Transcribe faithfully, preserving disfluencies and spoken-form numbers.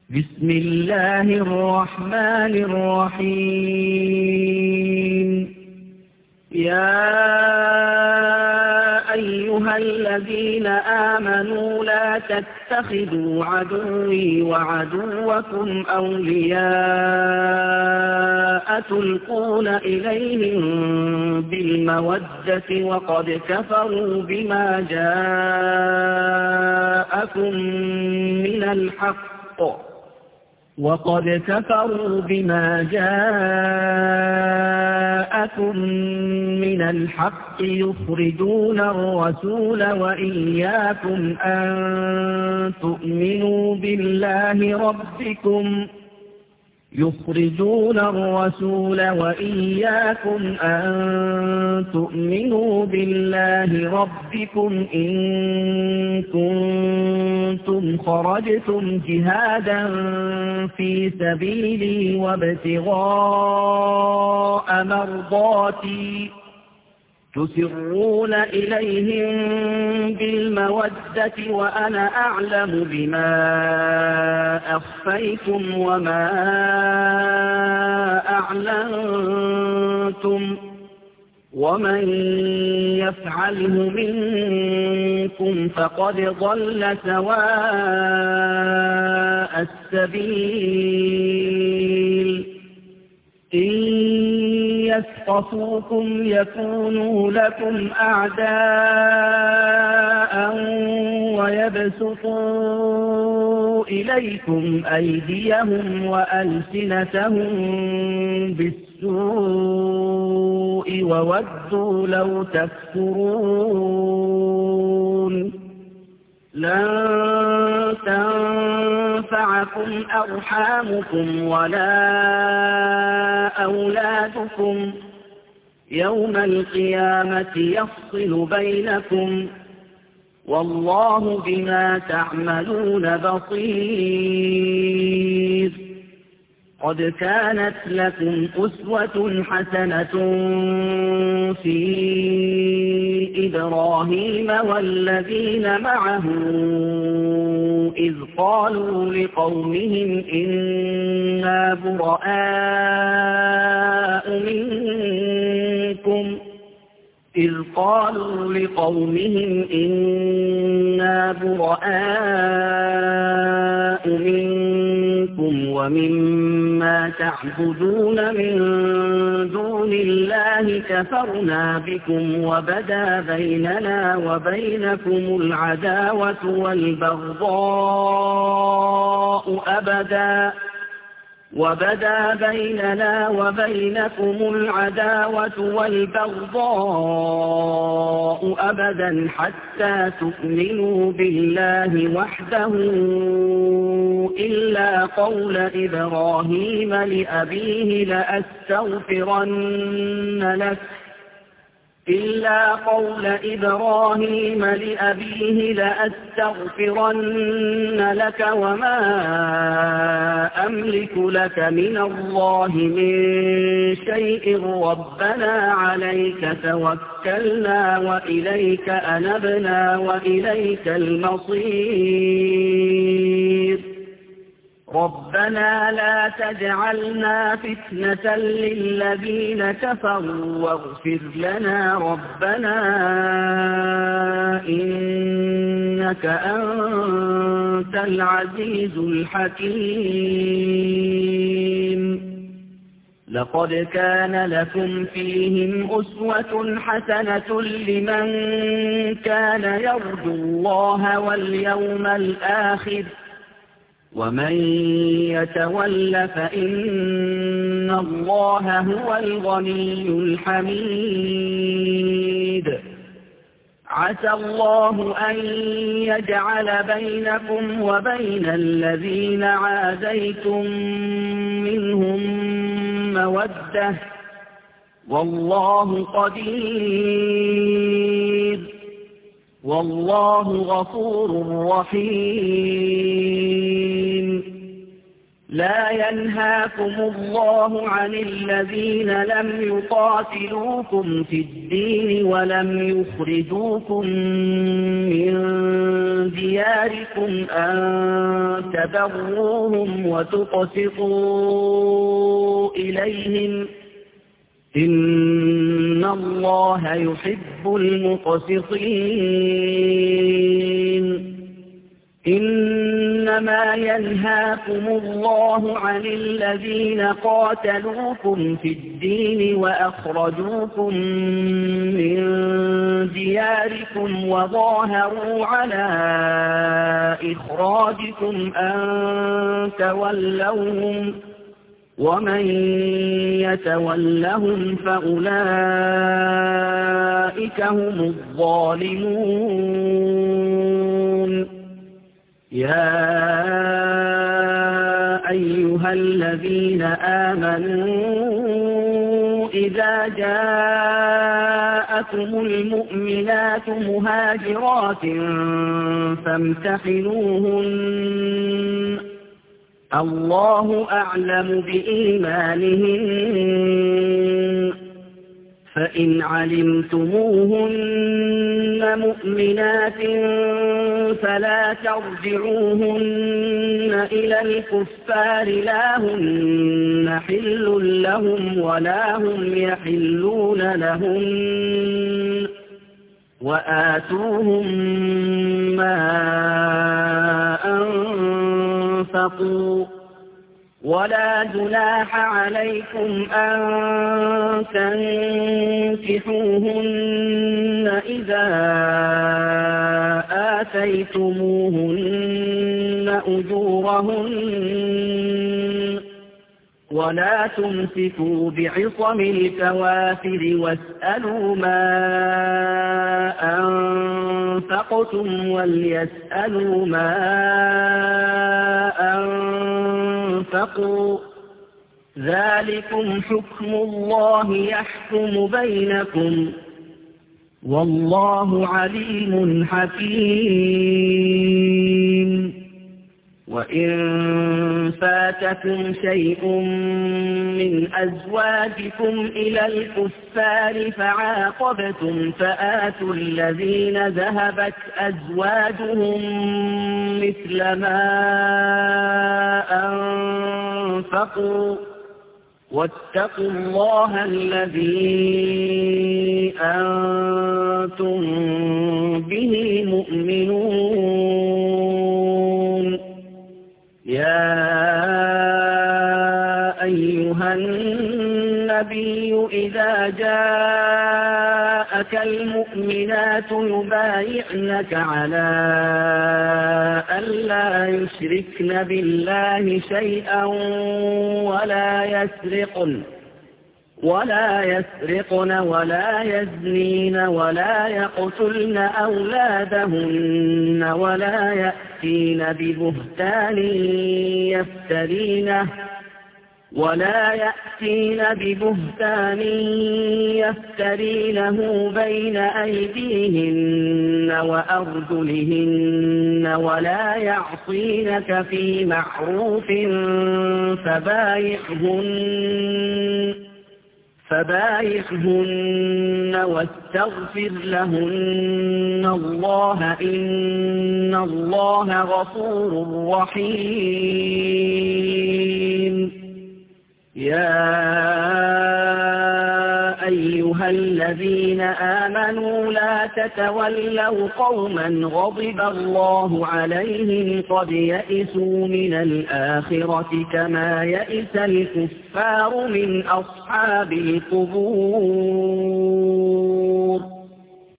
بسم الله الرحمن الرحيم. يا أيها الذين آمنوا لا تتخذوا عدوي وعدوكم أولياء تلقون إليهم بالمودة وقد كفروا بما جاءكم من الحق وقد كفروا بما جاءكم من الحق يخرجون الرسول وإياكم أن تؤمنوا بالله ربكم يخرجون الرسول وإياكم أن تؤمنوا بالله ربكم إن كنتم خرجتم جهادا في سبيلي وابتغاء مرضاتي تسرون إليهم بالمودة وأنا أعلم بما أخفيتم وما أعلنتم ومن يفعله منكم فقد ضل سواء السبيل. إن يثقفوكم يكونوا لكم أعداء ويبسطوا إليكم أيديهم وألسنتهم بالسوء وودوا لو تكفرون. لن تنفعكم أرحامكم ولا أولادكم يوم القيامة يفصل بينكم والله بما تعملون بصير. قد كانت لكم أسوة حسنة في إبراهيم والذين معه إذ قالوا لقومهم إنا براء منكم إذ قالوا لقومهم إنا براء منكم ومما تعبدون من دون الله كفرنا بكم وبدا بيننا وبينكم العداوة والبغضاء أبدا وبدا بيننا وبينكم العداوة والبغضاء أبدا حتى تؤمنوا بالله وحده إلا قول إبراهيم لأبيه لأستغفرن لك إلا قول إبراهيم لأبيه لأستغفرن لك وما أملك لك من الله من شيء ربنا عليك توكلنا وإليك أنبنا وإليك المصير. ربنا لا تجعلنا فتنة للذين كفروا واغفر لنا ربنا إنك أنت العزيز الحكيم. لقد كان لكم فيهم أسوة حسنة لمن كان يرجو الله واليوم الآخر ومن يتول فإن الله هو الغني الحميد. عسى الله أن يجعل بينكم وبين الذين عاديتم منهم مودة والله قدير والله غفور رحيم. لا ينهاكم الله عن الذين لم يقاتلوكم في الدين ولم يخرجوكم من دياركم أن تبروهم وتقسطوا إليهم إن الله يحب المقسطين إنما ينهاكم الله عن الذين قاتلوكم في الدين وأخرجوكم من دياركم وظاهروا على إخراجكم أن تولوهم ومن يتولهم فأولئك هم الظالمون يا أيها الذين آمنوا إذا جاءكم المؤمنات مهاجرات فامتحنوهن الله أعلم بإيمانهن فإن علمتموهن مؤمنات فلا ترجعوهن إلى الكفار لا هن حل لهم ولا هم يحلون لهن وآتوهم ما أنفقوا ولا جناح عليكم أن تنكحوهن إذا آتيتموهن أجورهن ولا تمسكوا بعصم الكوافر واسألوا ما أنفقتم وليسألوا ما أنفقوا ذلكم حكم الله يحكم بينكم والله عليم حكيم وإن فاتكم شيء من أزواجكم إلى الكفار فعاقبتم فآتوا الذين ذهبت أزواجهم مثل ما أنفقوا واتقوا الله الذي أنتم به مؤمنون يا أيها النبي إذا جاءك المؤمنات يبايعنك على ألا يشركن بالله شيئا ولا يسرقن ولا يسرقن ولا يزنين ولا يقتلن أولادهن ولا يأتين ببهتان يفترينه ولا يأتين ببهتان يفترينه بين أيديهن وأرجلهن ولا يعصينك في معروف فبايعهن فبايعهن واستغفر لهن الله إن الله غفور رحيم يا أيها الذين آمنوا لا تتولوا قوما غضب الله عليهم قد يئسوا من الآخرة كما يئس الكفار من أصحاب القبور